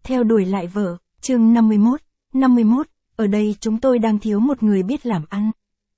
Theo đuổi lại vợ, chương 51, ở đây chúng tôi đang thiếu một người biết làm ăn.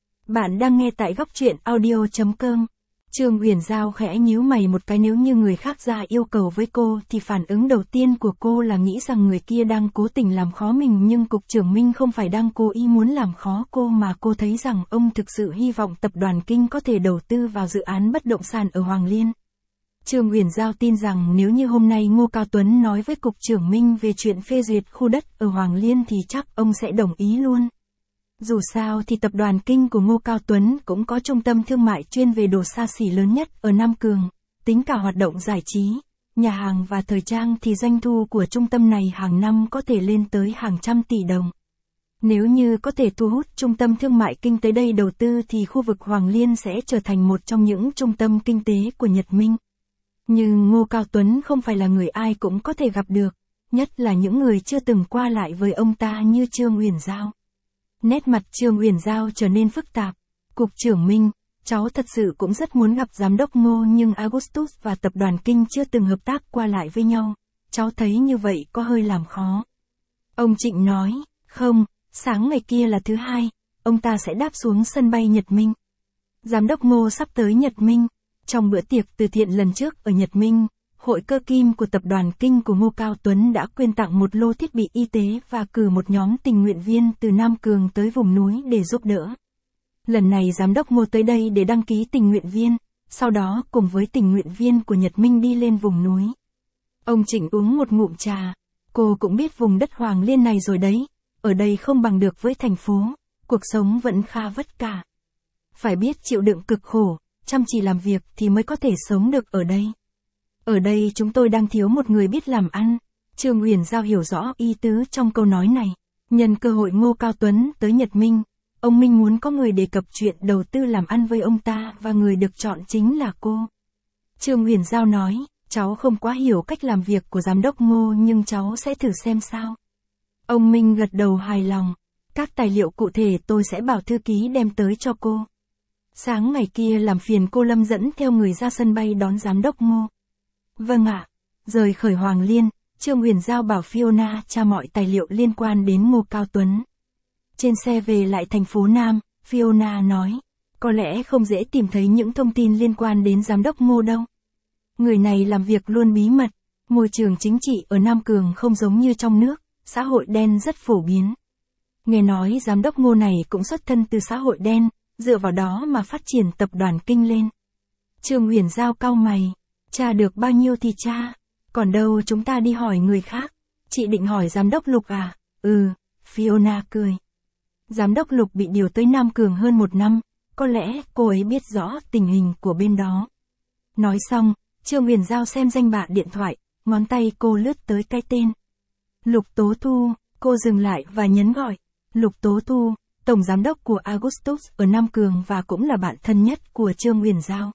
Bạn đang nghe tại góc truyện audio.com. Trương Huyền Giao khẽ nhíu mày một cái, nếu như người khác ra yêu cầu với cô thì phản ứng đầu tiên của cô là nghĩ rằng người kia đang cố tình làm khó mình, nhưng Cục trưởng Minh không phải đang cố ý muốn làm khó cô mà cô thấy rằng ông thực sự hy vọng Tập đoàn Kinh có thể đầu tư vào dự án bất động sản ở Hoàng Liên. Trương Huyền Giao tin rằng nếu như hôm nay Ngô Cao Tuấn nói với Cục trưởng Minh về chuyện phê duyệt khu đất ở Hoàng Liên thì chắc ông sẽ đồng ý luôn. Dù sao thì Tập đoàn Kinh của Ngô Cao Tuấn cũng có trung tâm thương mại chuyên về đồ xa xỉ lớn nhất ở Nam Cường, tính cả hoạt động giải trí, nhà hàng và thời trang thì doanh thu của trung tâm này hàng năm có thể lên tới hàng trăm tỷ đồng. Nếu như có thể thu hút trung tâm thương mại Kinh tới đây đầu tư thì khu vực Hoàng Liên sẽ trở thành một trong những trung tâm kinh tế của Nhật Minh. Nhưng Ngô Cao Tuấn không phải là người ai cũng có thể gặp được, nhất là những người chưa từng qua lại với ông ta như Trương Huyền Giao. Nét mặt Trương Huyền Giao trở nên phức tạp. Cục trưởng Minh, cháu thật sự cũng rất muốn gặp giám đốc Ngô, nhưng Augustus và Tập đoàn Kinh chưa từng hợp tác qua lại với nhau. Cháu thấy như vậy có hơi làm khó. Ông Trịnh nói, không, sáng ngày kia là thứ hai, ông ta sẽ đáp xuống sân bay Nhật Minh. Giám đốc Ngô sắp tới Nhật Minh. Trong bữa tiệc từ thiện lần trước ở Nhật Minh, Hội Cơ Kim của Tập đoàn Kinh của Ngô Cao Tuấn đã quyên tặng một lô thiết bị y tế và cử một nhóm tình nguyện viên từ Nam Cường tới vùng núi để giúp đỡ. Lần này giám đốc Ngô tới đây để đăng ký tình nguyện viên, sau đó cùng với tình nguyện viên của Nhật Minh đi lên vùng núi. Ông Trịnh uống một ngụm trà. Cô cũng biết vùng đất Hoàng Liên này rồi đấy, ở đây không bằng được với thành phố, cuộc sống vẫn khá vất vả. Phải biết chịu đựng cực khổ, chăm chỉ làm việc thì mới có thể sống được ở đây. Ở đây chúng tôi đang thiếu một người biết làm ăn. Trương Huyền Giao hiểu rõ ý tứ trong câu nói này. Nhân cơ hội Ngô Cao Tuấn tới Nhật Minh, ông Minh muốn có người đề cập chuyện đầu tư làm ăn với ông ta và người được chọn chính là cô. Trương Huyền Giao nói, cháu không quá hiểu cách làm việc của giám đốc Ngô nhưng cháu sẽ thử xem sao. Ông Minh gật đầu hài lòng. Các tài liệu cụ thể tôi sẽ bảo thư ký đem tới cho cô. Sáng ngày kia làm phiền cô Lâm dẫn theo người ra sân bay đón giám đốc Ngô. Vâng ạ. Rời khỏi Hoàng Liên, Trương Huyền Giao bảo Fiona tra mọi tài liệu liên quan đến Ngô Cao Tuấn. Trên xe về lại thành phố Nam, Fiona nói, có lẽ không dễ tìm thấy những thông tin liên quan đến giám đốc Ngô đâu. Người này làm việc luôn bí mật, môi trường chính trị ở Nam Cường không giống như trong nước, xã hội đen rất phổ biến. Nghe nói giám đốc Ngô này cũng xuất thân từ xã hội đen, dựa vào đó mà phát triển Tập đoàn Kinh lên. Trương Huyền Giao cau mày, tra được bao nhiêu thì tra, còn đâu chúng ta đi hỏi người khác. Chị định hỏi giám đốc Lục à? Ừ, Fiona cười. Giám đốc Lục bị điều tới Nam Cường hơn 1 năm, có lẽ cô ấy biết rõ tình hình của bên đó. Nói xong, Trương Huyền Giao xem danh bạ điện thoại, ngón tay cô lướt tới cái tên. Lục Tố Thu, cô dừng lại và nhấn gọi. Lục Tố Thu, tổng giám đốc của Augustus ở Nam Cường và cũng là bạn thân nhất của Trương Huyền Giao.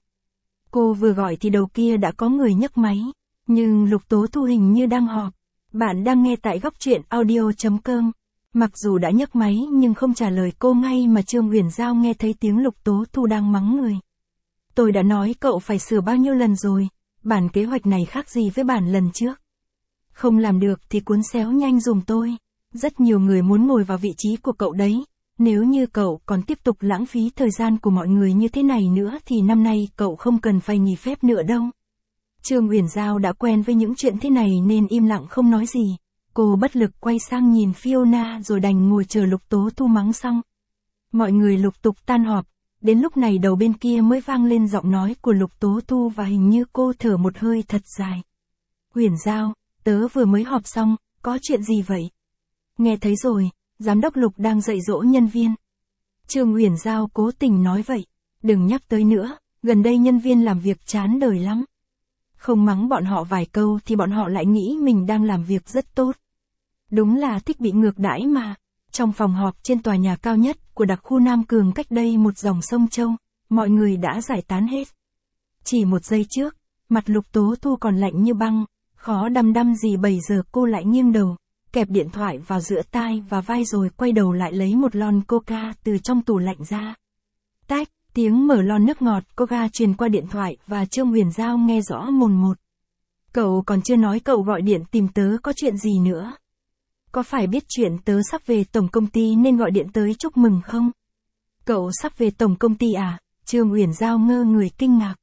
Cô vừa gọi thì đầu kia đã có người nhấc máy, nhưng Lục Tố Thu hình như đang họp. Bạn đang nghe tại góc truyện audio.com. Mặc dù đã nhấc máy nhưng không trả lời cô ngay mà Trương Huyền Giao nghe thấy tiếng Lục Tố Thu đang mắng người. Tôi đã nói cậu phải sửa bao nhiêu lần rồi, bản kế hoạch này khác gì với bản lần trước. Không làm được thì cuốn xéo nhanh giùm tôi. Rất nhiều người muốn ngồi vào vị trí của cậu đấy. Nếu như cậu còn tiếp tục lãng phí thời gian của mọi người như thế này nữa thì năm nay cậu không cần phải nghỉ phép nữa đâu. Trương Huyền Giao đã quen với những chuyện thế này nên im lặng không nói gì. Cô bất lực quay sang nhìn Fiona rồi đành ngồi chờ Lục Tố Thu mắng xong. Mọi người lục tục tan họp. Đến lúc này đầu bên kia mới vang lên giọng nói của Lục Tố Thu và hình như cô thở một hơi thật dài. Huyền Giao, tớ vừa mới họp xong, có chuyện gì vậy? Nghe thấy rồi, giám đốc Lục đang dạy dỗ nhân viên. Trương Huyền Giao cố tình nói vậy. Đừng nhắc tới nữa, gần đây nhân viên làm việc chán đời lắm. Không mắng bọn họ vài câu thì bọn họ lại nghĩ mình đang làm việc rất tốt. Đúng là thích bị ngược đãi mà. Trong phòng họp trên tòa nhà cao nhất của đặc khu Nam Cường cách đây một dòng sông Châu, mọi người đã giải tán hết. Chỉ một giây trước, mặt Lục Tố Thu còn lạnh như băng, khó đăm đăm gì bây giờ cô lại nghiêng đầu, kẹp điện thoại vào giữa tai và vai rồi quay đầu lại lấy một lon coca từ trong tủ lạnh ra. Tách, tiếng mở lon nước ngọt coca truyền qua điện thoại và Trương Huyền Giao nghe rõ mồn một. Cậu còn chưa nói cậu gọi điện tìm tớ có chuyện gì nữa. Có phải biết chuyện tớ sắp về tổng công ty nên gọi điện tới chúc mừng không? Cậu sắp về tổng công ty à? Trương Uyển Giao ngơ người kinh ngạc.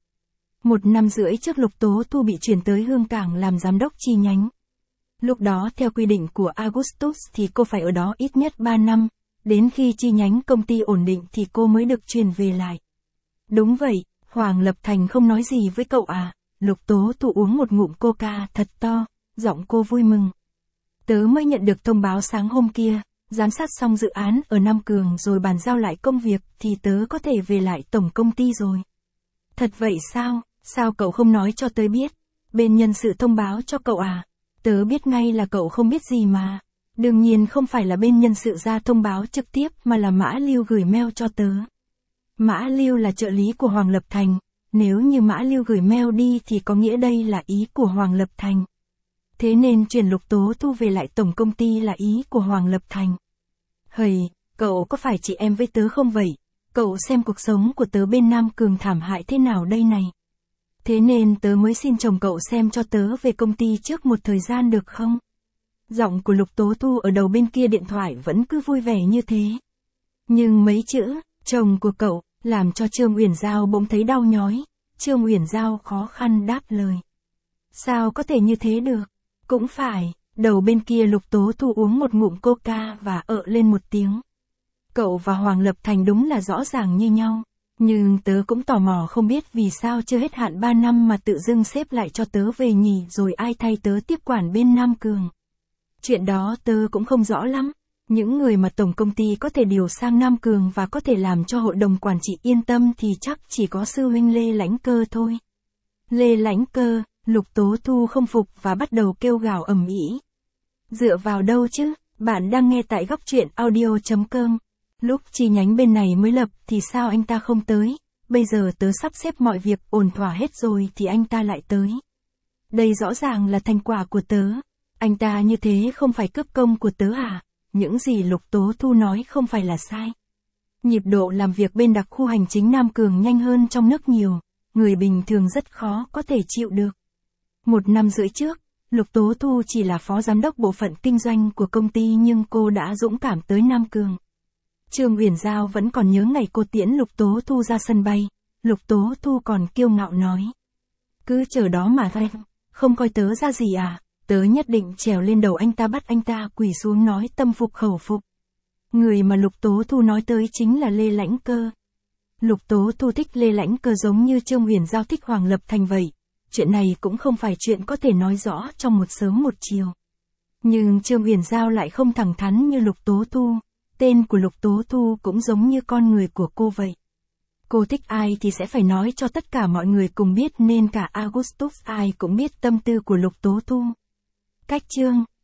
1 năm rưỡi trước Lục Tố Thu bị chuyển tới Hương Cảng làm giám đốc chi nhánh. Lúc đó theo quy định của Augustus thì cô phải ở đó ít nhất 3 năm, đến khi chi nhánh công ty ổn định thì cô mới được chuyển về lại. Đúng vậy, Hoàng Lập Thành không nói gì với cậu à? Lục Tố Thu uống một ngụm coca thật to, giọng cô vui mừng. Tớ mới nhận được thông báo sáng hôm kia, giám sát xong dự án ở Nam Cường rồi bàn giao lại công việc thì tớ có thể về lại tổng công ty rồi. Thật vậy sao? Sao cậu không nói cho tớ biết? Bên nhân sự thông báo cho cậu à? Tớ biết ngay là cậu không biết gì mà. Đương nhiên không phải là bên nhân sự ra thông báo trực tiếp mà là Mã Lưu gửi mail cho tớ. Mã Lưu là trợ lý của Hoàng Lập Thành. Nếu như Mã Lưu gửi mail đi thì có nghĩa đây là ý của Hoàng Lập Thành. Thế nên chuyển Lục Tố Thu về lại tổng công ty là ý của Hoàng Lập Thành. Hầy, cậu có phải chị em với tớ không vậy? Cậu xem cuộc sống của tớ bên Nam Cường thảm hại thế nào đây này. Thế nên tớ mới xin chồng cậu xem cho tớ về công ty trước một thời gian được không? Giọng của Lục Tố Thu ở đầu bên kia điện thoại vẫn cứ vui vẻ như thế. Nhưng mấy chữ, chồng của cậu, làm cho Trương Uyển Giao bỗng thấy đau nhói. Trương Uyển Giao khó khăn đáp lời. Sao có thể như thế được? Cũng phải, đầu bên kia Lục Tố Thu uống một ngụm coca và lên một tiếng. Cậu và Hoàng Lập Thành đúng là rõ ràng như nhau. Nhưng tớ cũng tò mò không biết vì sao chưa hết hạn 3 năm mà tự dưng xếp lại cho tớ về nhỉ, rồi ai thay tớ tiếp quản bên Nam Cường. Chuyện đó tớ cũng không rõ lắm. Những người mà tổng công ty có thể điều sang Nam Cường và có thể làm cho hội đồng quản trị yên tâm thì chắc chỉ có sư huynh Lê Lãnh Cơ thôi. Lê Lãnh Cơ, Lục Tố Thu không phục và bắt đầu kêu gào ầm ĩ. Dựa vào đâu chứ? Bạn đang nghe tại góc truyện audio.com. Lúc chi nhánh bên này mới lập thì sao anh ta không tới? Bây giờ tớ sắp xếp mọi việc ổn thỏa hết rồi thì anh ta lại tới. Đây rõ ràng là thành quả của tớ. Anh ta như thế không phải cướp công của tớ à? Những gì Lục Tố Thu nói không phải là sai. Nhịp độ làm việc bên đặc khu hành chính Nam Cường nhanh hơn trong nước nhiều. Người bình thường rất khó có thể chịu được. 1 năm rưỡi trước, Lục Tố Thu chỉ là phó giám đốc bộ phận kinh doanh của công ty nhưng cô đã dũng cảm tới Nam Cường. Trương Uyển Giao vẫn còn nhớ ngày cô tiễn Lục Tố Thu ra sân bay. Lục Tố Thu còn kiêu ngạo nói. Cứ chờ đó mà thôi, không coi tớ ra gì à? Tớ nhất định trèo lên đầu anh ta bắt anh ta quỳ xuống nói tâm phục khẩu phục. Người mà Lục Tố Thu nói tới chính là Lê Lãnh Cơ. Lục Tố Thu thích Lê Lãnh Cơ giống như Trương Uyển Giao thích Hoàng Lập Thành vậy. Chuyện này cũng không phải chuyện có thể nói rõ trong một sớm một chiều. Nhưng Trương Uyển Giao lại không thẳng thắn như Lục Tố Thu. Tên của Lục Tố Thu cũng giống như con người của cô vậy. Cô thích ai thì sẽ phải nói cho tất cả mọi người cùng biết nên cả Augustus ai cũng biết tâm tư của Lục Tố Thu. Cách chương